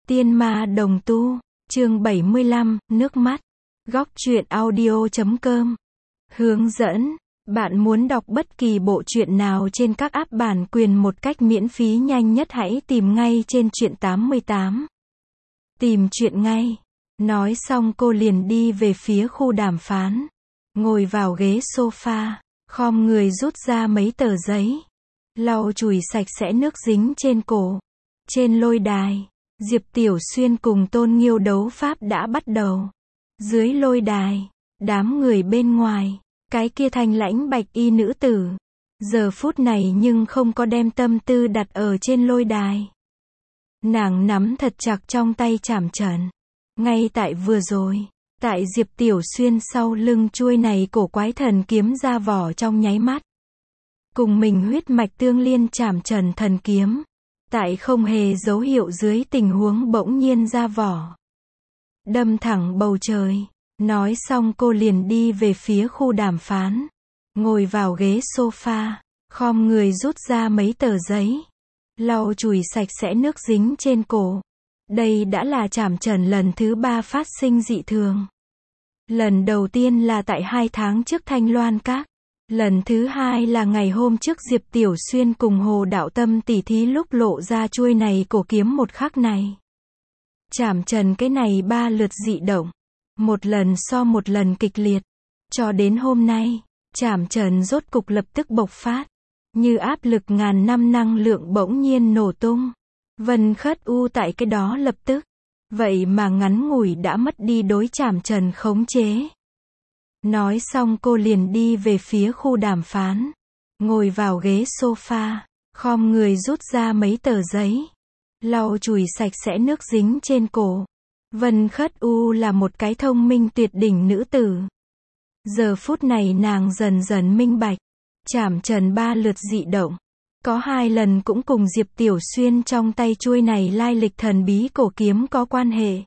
Tiên ma đồng tu, chương 75, nước mắt. Góc truyện audio.com. Hướng dẫn, bạn muốn đọc bất kỳ bộ truyện nào trên các app bản quyền một cách miễn phí nhanh nhất hãy tìm ngay trên truyện 88. Tìm truyện ngay. Nói xong cô liền đi về phía khu đàm phán. Ngồi vào ghế sofa, khom người rút ra mấy tờ giấy. Lau chùi sạch sẽ nước dính trên cổ. Trên lôi đài, Diệp Tiểu Xuyên cùng Tôn Nghiêu đấu pháp đã bắt đầu. Dưới lôi đài, đám người bên ngoài, cái kia thanh lãnh bạch y nữ tử, giờ phút này nhưng không có đem tâm tư đặt ở trên lôi đài. Nàng nắm thật chặt trong tay chảm trần. Ngay tại vừa rồi, tại Diệp Tiểu Xuyên sau lưng chuôi này cổ quái thần kiếm ra vỏ trong nháy mắt. Cùng mình huyết mạch tương liên chảm trần thần kiếm. Tại không hề dấu hiệu dưới tình huống bỗng nhiên ra vỏ. Đâm thẳng bầu trời. Nói xong cô liền đi về phía khu đàm phán. Ngồi vào ghế sofa. Khom người rút ra mấy tờ giấy. Lau chùi sạch sẽ nước dính trên cổ. Đây đã là chảm trần lần thứ 3 phát sinh dị thường. Lần đầu tiên là tại 2 tháng trước Thanh Loan Các. Lần thứ 2 là ngày hôm trước Diệp Tiểu Xuyên cùng Hồ Đạo Tâm tỉ thí lúc lộ ra chuôi này cổ kiếm một khắc này. Chảm trần cái này 3 lượt dị động. Một lần so một lần kịch liệt. Cho đến hôm nay, chảm trần rốt cục lập tức bộc phát. Như áp lực ngàn năm năng lượng bỗng nhiên nổ tung. Vân Khất U tại cái đó lập tức. Vậy mà ngắn ngủi đã mất đi đối chảm trần khống chế. Nói xong cô liền đi về phía khu đàm phán. Ngồi vào ghế sofa, khom người rút ra mấy tờ giấy. Lau chùi sạch sẽ nước dính trên cổ. Vân Khất U là một cái thông minh tuyệt đỉnh nữ tử. Giờ phút này nàng dần dần minh bạch. Chảm trần 3 lượt dị động. Có 2 lần cũng cùng Diệp Tiểu Xuyên trong tay chuôi này lai lịch thần bí cổ kiếm có quan hệ.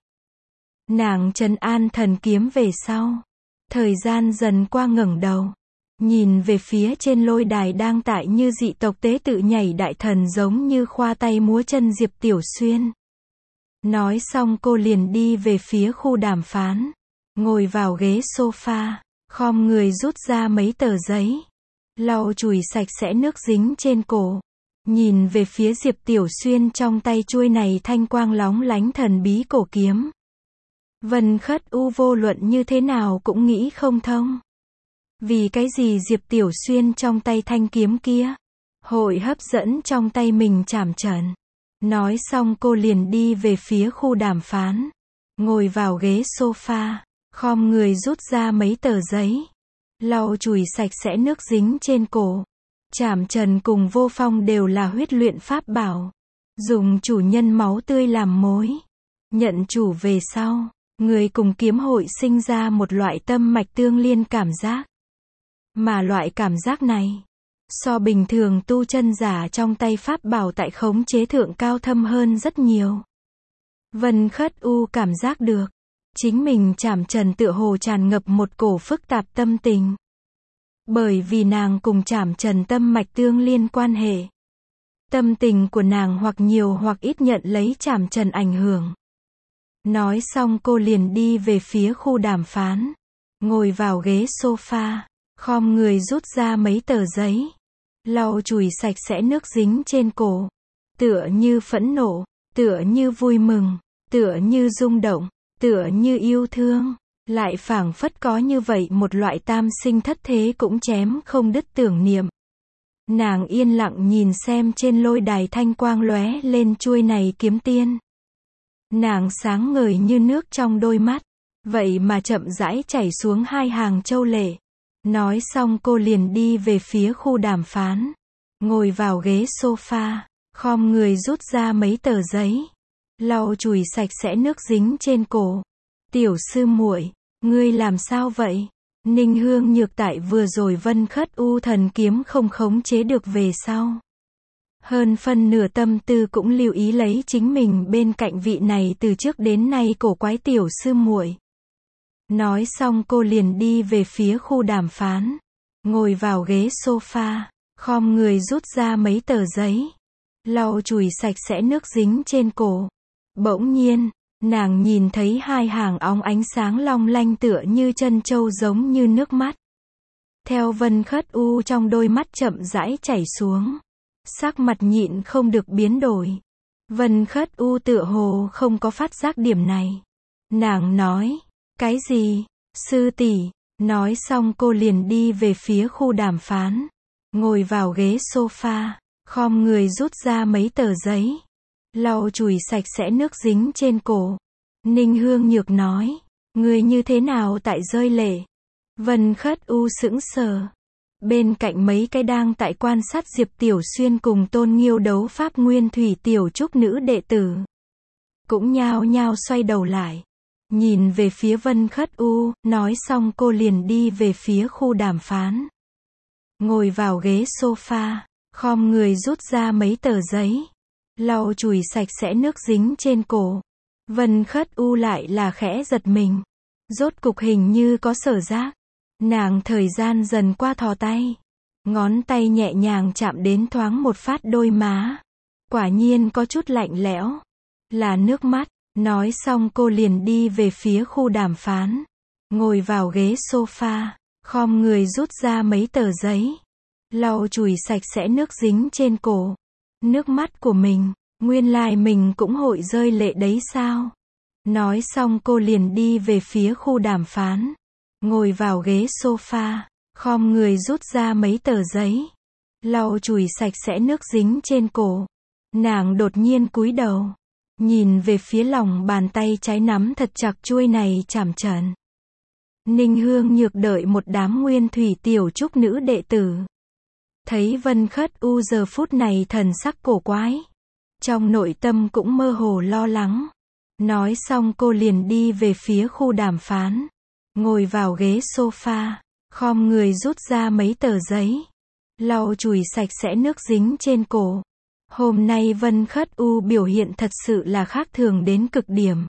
Nàng trấn an thần kiếm về sau. Thời gian dần qua ngẩng đầu. Nhìn về phía trên lôi đài đang tại như dị tộc tế tự nhảy đại thần giống như khoa tay múa chân Diệp Tiểu Xuyên. Nói xong cô liền đi về phía khu đàm phán. Ngồi vào ghế sofa, khom người rút ra mấy tờ giấy. Lau chùi sạch sẽ nước dính trên cổ. Nhìn về phía Diệp Tiểu Xuyên trong tay chuôi này thanh quang lóng lánh thần bí cổ kiếm. Vân Khất U vô luận như thế nào cũng nghĩ không thông. Vì cái gì Diệp Tiểu Xuyên trong tay thanh kiếm kia hội hấp dẫn trong tay mình chảm trần. Nói xong cô liền đi về phía khu đàm phán. Ngồi vào ghế sofa, khom người rút ra mấy tờ giấy. Lau chùi sạch sẽ nước dính trên cổ. Chảm trần cùng vô phong đều là huyết luyện pháp bảo. Dùng chủ nhân máu tươi làm mối. Nhận chủ về sau. Người cùng kiếm hội sinh ra một loại tâm mạch tương liên cảm giác. Mà loại cảm giác này, so bình thường tu chân giả trong tay pháp bảo tại khống chế thượng cao thâm hơn rất nhiều. Vân Khất U cảm giác được, chính mình chảm trần tựa hồ tràn ngập một cổ phức tạp tâm tình. Bởi vì nàng cùng chảm trần tâm mạch tương liên quan hệ. Tâm tình của nàng hoặc nhiều hoặc ít nhận lấy chảm trần ảnh hưởng. Nói xong cô liền đi về phía khu đàm phán. Ngồi vào ghế sofa, khom người rút ra mấy tờ giấy. Lau chùi sạch sẽ nước dính trên cổ. Tựa như phẫn nộ, tựa như vui mừng, tựa như rung động, tựa như yêu thương. Lại phảng phất có như vậy một loại tam sinh thất thế cũng chém không đứt tưởng niệm. Nàng yên lặng nhìn xem trên lôi đài thanh quang lóe lên chuôi này kiếm tiên. Nàng sáng ngời như nước trong đôi mắt. Vậy mà chậm rãi chảy xuống 2 hàng châu lệ. Nói xong cô liền đi về phía khu đàm phán. Ngồi vào ghế sofa, khom người rút ra mấy tờ giấy. Lau chùi sạch sẽ nước dính trên cổ. Tiểu sư muội, ngươi làm sao vậy? Ninh Hương Nhược tại vừa rồi Vân Khất U thần kiếm không khống chế được về sau. Hơn phân nửa tâm tư cũng lưu ý lấy chính mình bên cạnh vị này từ trước đến nay cổ quái tiểu sư muội. Nói xong cô liền đi về phía khu đàm phán. Ngồi vào ghế sofa, khom người rút ra mấy tờ giấy. Lau chùi sạch sẽ nước dính trên cổ. Bỗng nhiên, nàng nhìn thấy hai hàng óng ánh sáng long lanh tựa như chân châu giống như nước mắt. Theo Vân Khất U trong đôi mắt chậm rãi chảy xuống. Sắc mặt nhịn không được biến đổi. Vân Khất U tựa hồ không có phát giác điểm này. Nàng nói, cái gì, sư tỷ? Nói xong cô liền đi về phía khu đàm phán. Ngồi vào ghế sofa, khom người rút ra mấy tờ giấy. Lau chùi sạch sẽ nước dính trên cổ. Ninh Hương Nhược nói, người như thế nào tại rơi lệ? Vân Khất U sững sờ. Bên cạnh mấy cái đang tại quan sát Diệp Tiểu Xuyên cùng Tôn Nghiêu đấu pháp nguyên thủy tiểu trúc nữ đệ tử. Cũng nhao nhao xoay đầu lại. Nhìn về phía Vân Khất U, nói xong cô liền đi về phía khu đàm phán. Ngồi vào ghế sofa, khom người rút ra mấy tờ giấy. Lau chùi sạch sẽ nước dính trên cổ. Vân Khất U lại là khẽ giật mình. Rốt cục hình như có sở giác. Nàng thời gian dần qua thò tay. Ngón tay nhẹ nhàng chạm đến thoáng một phát đôi má. Quả nhiên có chút lạnh lẽo. Là nước mắt. Nói xong cô liền đi về phía khu đàm phán. Ngồi vào ghế sofa. Khom người rút ra mấy tờ giấy. Lau chùi sạch sẽ nước dính trên cổ. Nước mắt của mình. Nguyên lai mình cũng hội rơi lệ đấy sao? Nói xong cô liền đi về phía khu đàm phán. Ngồi vào ghế sofa. Khom người rút ra mấy tờ giấy. Lau chùi sạch sẽ nước dính trên cổ. Nàng đột nhiên cúi đầu. Nhìn về phía lòng bàn tay trái nắm thật chặt chuôi này chảm trần. Ninh Hương Nhược đợi một đám nguyên thủy tiểu trúc nữ đệ tử. Thấy Vân Khất U giờ phút này thần sắc cổ quái. Trong nội tâm cũng mơ hồ lo lắng. Nói xong cô liền đi về phía khu đàm phán. Ngồi vào ghế sofa. Khom người rút ra mấy tờ giấy. Lau chùi sạch sẽ nước dính trên cổ. Hôm nay Vân Khất U biểu hiện thật sự là khác thường đến cực điểm.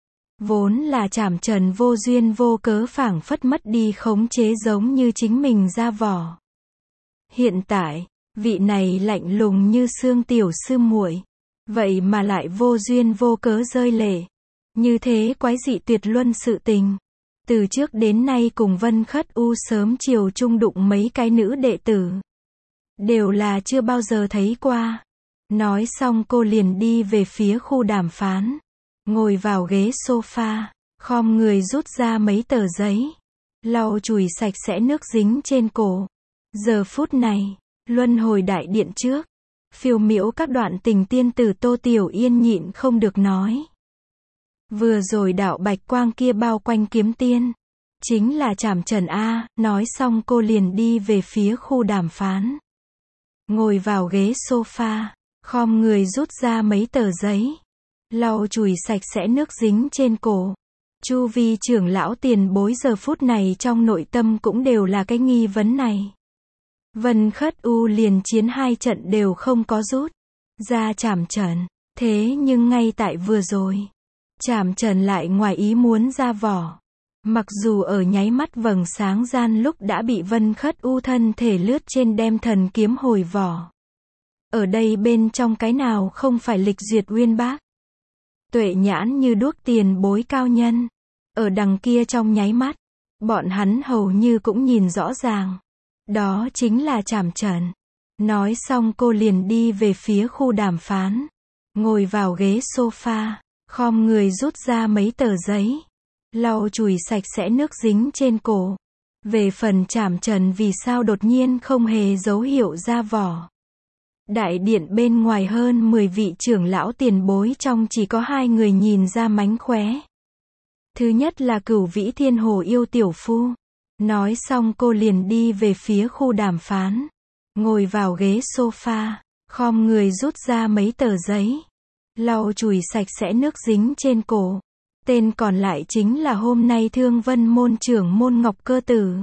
Vốn là chảm trần vô duyên vô cớ phảng phất mất đi khống chế giống như chính mình ra vỏ. Hiện tại, vị này lạnh lùng như xương tiểu sư muội, vậy mà lại vô duyên vô cớ rơi lệ. Như thế quái dị tuyệt luân sự tình. Từ trước đến nay cùng Vân Khất U sớm chiều chung đụng mấy cái nữ đệ tử. Đều là chưa bao giờ thấy qua. Nói xong cô liền đi về phía khu đàm phán. Ngồi vào ghế sofa. Khom người rút ra mấy tờ giấy. Lau chùi sạch sẽ nước dính trên cổ. Giờ phút này, luân hồi đại điện trước. Phiêu miễu các đoạn tình tiên tử Tô Tiểu Yên nhịn không được nói. Vừa rồi đạo bạch quang kia bao quanh kiếm tiên. Chính là chảm trần A. Nói xong cô liền đi về phía khu đàm phán. Ngồi vào ghế sofa. Khom người rút ra mấy tờ giấy. Lau chùi sạch sẽ nước dính trên cổ. Chu vi trưởng lão tiền bối giờ phút này trong nội tâm cũng đều là cái nghi vấn này. Vân Khất U liền chiến hai trận đều không có rút ra chảm trần. Thế nhưng ngay tại vừa rồi, chảm trần lại ngoài ý muốn ra vỏ. Mặc dù ở nháy mắt vầng sáng gian lúc đã bị Vân Khất U thân thể lướt trên đem thần kiếm hồi vỏ. Ở đây bên trong cái nào không phải lịch duyệt uyên bác. Tuệ nhãn như đuốc tiền bối cao nhân. Ở đằng kia trong nháy mắt, bọn hắn hầu như cũng nhìn rõ ràng. Đó chính là chảm trần. Nói xong cô liền đi về phía khu đàm phán. Ngồi vào ghế sofa. Khom người rút ra mấy tờ giấy. Lau chùi sạch sẽ nước dính trên cổ. Về phần chảm trần vì sao đột nhiên không hề dấu hiệu ra vỏ. Đại điện bên ngoài hơn 10 vị trưởng lão tiền bối trong chỉ có 2 người nhìn ra mánh khóe. Thứ nhất là Cửu Vĩ Thiên Hồ yêu tiểu phu. Nói xong cô liền đi về phía khu đàm phán. Ngồi vào ghế sofa. Khom người rút ra mấy tờ giấy. Lau chùi sạch sẽ nước dính trên cổ. Tên còn lại chính là hôm nay Thương Vân môn trưởng môn Ngọc Cơ Tử.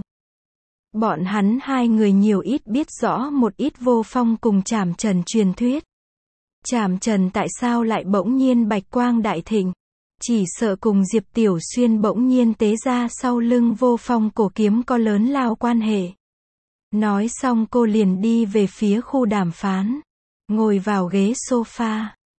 Bọn hắn 2 người nhiều ít biết rõ một ít vô phong cùng chảm trần truyền thuyết. Chảm trần tại sao lại bỗng nhiên bạch quang đại thịnh? Chỉ sợ cùng Diệp Tiểu Xuyên bỗng nhiên tế ra sau lưng vô phong cổ kiếm có lớn lao quan hệ. Nói xong cô liền đi về phía khu đàm phán. Ngồi vào ghế sofa.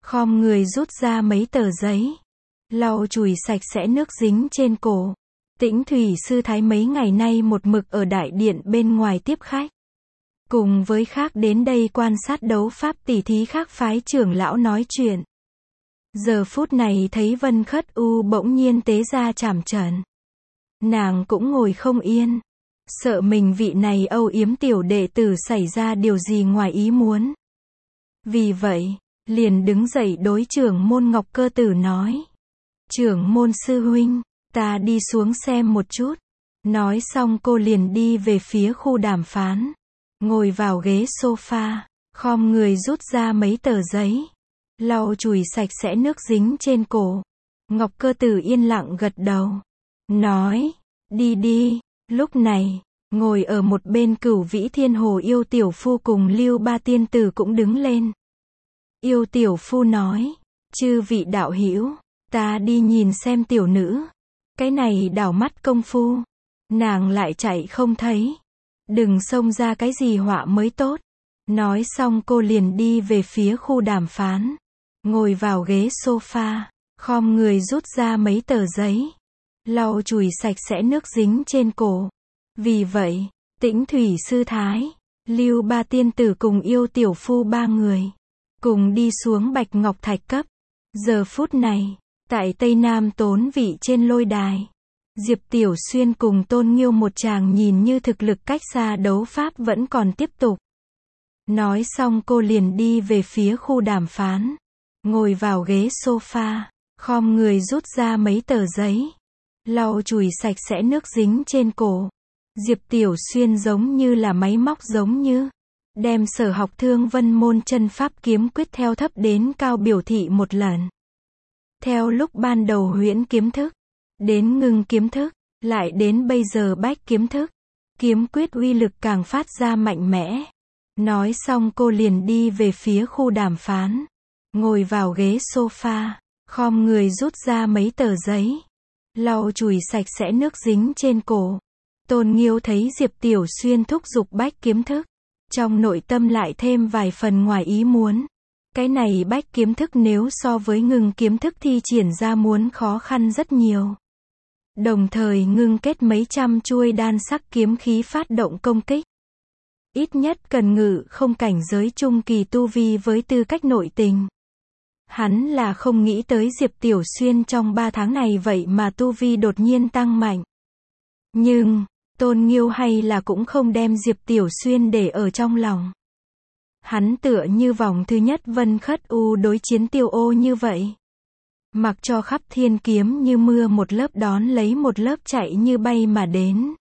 khom người rút ra mấy tờ giấy, lau chùi sạch sẽ nước dính trên cổ. Tĩnh Thủy Sư Thái mấy ngày nay một mực ở đại điện bên ngoài tiếp khách. Cùng với khác đến đây quan sát đấu pháp tỷ thí khác phái trưởng lão nói chuyện. Giờ phút này thấy Vân Khất U bỗng nhiên tế ra trảm trận. Nàng cũng ngồi không yên. Sợ mình vị này âu yếm tiểu đệ tử xảy ra điều gì ngoài ý muốn. Vì vậy, liền đứng dậy đối trưởng môn Ngọc Cơ Tử nói. Trưởng môn sư huynh, ta đi xuống xem một chút. Nói xong cô liền đi về phía khu đàm phán. Ngồi vào ghế sofa, khom người rút ra mấy tờ giấy. Lau chùi sạch sẽ nước dính trên cổ. Ngọc Cơ Tử yên lặng gật đầu. Nói, đi đi. Lúc này, ngồi ở một bên Cửu Vĩ Thiên Hồ Yêu Tiểu Phu cùng Lưu Ba Tiên Tử cũng đứng lên. Yêu Tiểu Phu nói, chư vị đạo hữu, ta đi nhìn xem tiểu nữ. Cái này đảo mắt công phu, nàng lại chạy không thấy. Đừng xông ra cái gì họa mới tốt. Nói xong cô liền đi về phía khu đàm phán. Ngồi vào ghế sofa, khom người rút ra mấy tờ giấy. Lau chùi sạch sẽ nước dính trên cổ. Vì vậy, Tĩnh Thủy Sư Thái, Lưu Ba Tiên Tử cùng Yêu Tiểu Phu ba người, cùng đi xuống Bạch Ngọc Thạch Cấp. Giờ phút này, tại Tây Nam Tốn Vị trên lôi đài, Diệp Tiểu Xuyên cùng Tôn Nghiêu một chàng nhìn như thực lực cách xa đấu pháp vẫn còn tiếp tục. Nói xong cô liền đi về phía khu đàm phán. Ngồi vào ghế sofa, khom người rút ra mấy tờ giấy. Lau chùi sạch sẽ nước dính trên cổ. Diệp Tiểu Xuyên giống như là máy móc giống như. Đem Sở Học Thương Vân môn chân pháp kiếm quyết theo thấp đến cao biểu thị một lần. Theo lúc ban đầu huyễn kiếm thức, đến ngưng kiếm thức, lại đến bây giờ bách kiếm thức. Kiếm quyết uy lực càng phát ra mạnh mẽ. Nói xong cô liền đi về phía khu đàm phán. Ngồi vào ghế sofa, khom người rút ra mấy tờ giấy. Lau chùi sạch sẽ nước dính trên cổ. Tôn Nghiêu thấy Diệp Tiểu Xuyên thúc giục bách kiếm thức. Trong nội tâm lại thêm vài phần ngoài ý muốn. Cái này bách kiếm thức nếu so với ngưng kiếm thức thi triển ra muốn khó khăn rất nhiều. Đồng thời ngưng kết mấy trăm chuôi đan sắc kiếm khí phát động công kích. Ít nhất cần ngự không cảnh giới trung kỳ tu vi với tư cách nội tình. Hắn là không nghĩ tới Diệp Tiểu Xuyên trong 3 tháng này vậy mà tu vi đột nhiên tăng mạnh. Nhưng, Tôn Nghiêu hay là cũng không đem Diệp Tiểu Xuyên để ở trong lòng. Hắn tựa như vòng thứ nhất Vân Khất U đối chiến Tiêu Ô như vậy. Mặc cho khắp thiên kiếm như mưa một lớp đón lấy một lớp chạy như bay mà đến.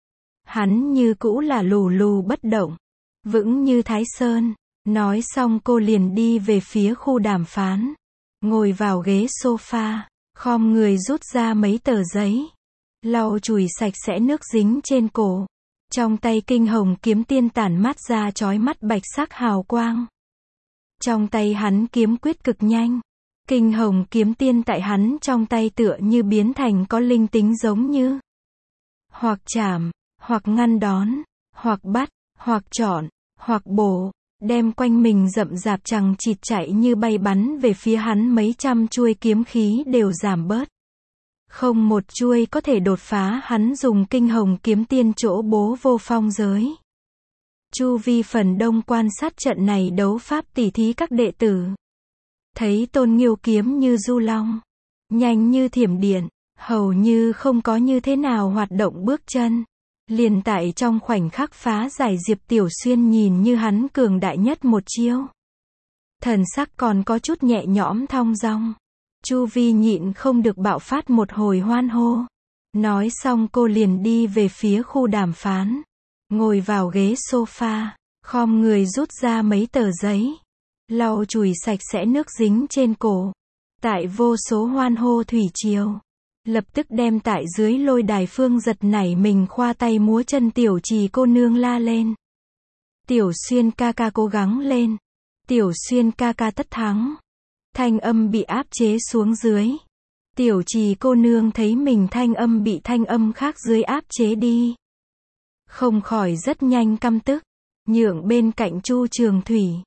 Hắn như cũ là lù lù bất động, vững như Thái Sơn. Nói xong cô liền đi về phía khu đàm phán. Ngồi vào ghế sofa, khom người rút ra mấy tờ giấy. Lau chùi sạch sẽ nước dính trên cổ. Trong tay kinh hồng kiếm tiên tản mát ra chói mắt bạch sắc hào quang. Trong tay hắn kiếm quyết cực nhanh. Kinh hồng kiếm tiên tại hắn trong tay tựa như biến thành có linh tính giống như. Hoặc chạm, hoặc ngăn đón, hoặc bắt, hoặc chọn, hoặc bổ. Đem quanh mình rậm rạp chằng chịt chạy như bay bắn về phía hắn mấy trăm chuôi kiếm khí đều giảm bớt. Không một chuôi có thể đột phá hắn dùng kinh hồng kiếm tiên chỗ bố vô phong giới. Chu vi phần đông quan sát trận này đấu pháp tỉ thí các đệ tử. Thấy Tôn Nghiêu kiếm như du long, nhanh như thiểm điện, hầu như không có như thế nào hoạt động bước chân. Liền tại trong khoảnh khắc phá giải Diệp Tiểu Xuyên nhìn như hắn cường đại nhất một chiêu. Thần sắc còn có chút nhẹ nhõm thong dong. Chu vi nhịn không được bạo phát một hồi hoan hô. Nói xong cô liền đi về phía khu đàm phán. Ngồi vào ghế sofa, khom người rút ra mấy tờ giấy. Lau chùi sạch sẽ nước dính trên cổ. Tại vô số hoan hô thủy triều. Lập tức đem tại dưới lôi đài Phương giật nảy mình khoa tay múa chân Tiểu Trì cô nương la lên. Tiểu Xuyên ca ca cố gắng lên. Tiểu Xuyên ca ca tất thắng. Thanh âm bị áp chế xuống dưới. Tiểu Trì cô nương thấy mình thanh âm bị thanh âm khác dưới áp chế đi. Không khỏi rất nhanh căm tức. Nhượng bên cạnh Chu Trường Thủy.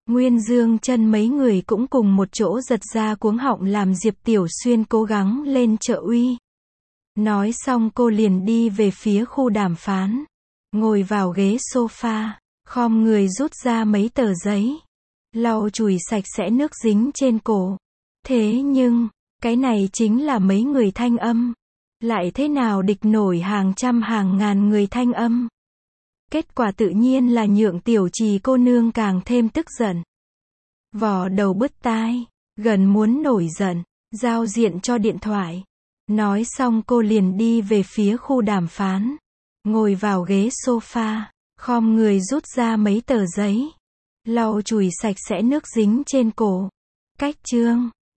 Nguyên Dương Chân mấy người cũng cùng một chỗ giật ra cuống họng làm Diệp Tiểu Xuyên cố gắng lên trợ uy. Nói xong cô liền đi về phía khu đàm phán. Ngồi vào ghế sofa, khom người rút ra mấy tờ giấy. Lau chùi sạch sẽ nước dính trên cổ. Thế nhưng, cái này chính là mấy người thanh âm. Lại thế nào địch nổi hàng trăm hàng ngàn người thanh âm. Kết quả tự nhiên là nhượng Tiểu Trì cô nương càng thêm tức giận. Vò đầu bứt tai, gần muốn nổi giận, giao diện cho điện thoại. Nói xong cô liền đi về phía khu đàm phán. Ngồi vào ghế sofa, khom người rút ra mấy tờ giấy. Lau chùi sạch sẽ nước dính trên cổ. Cách chương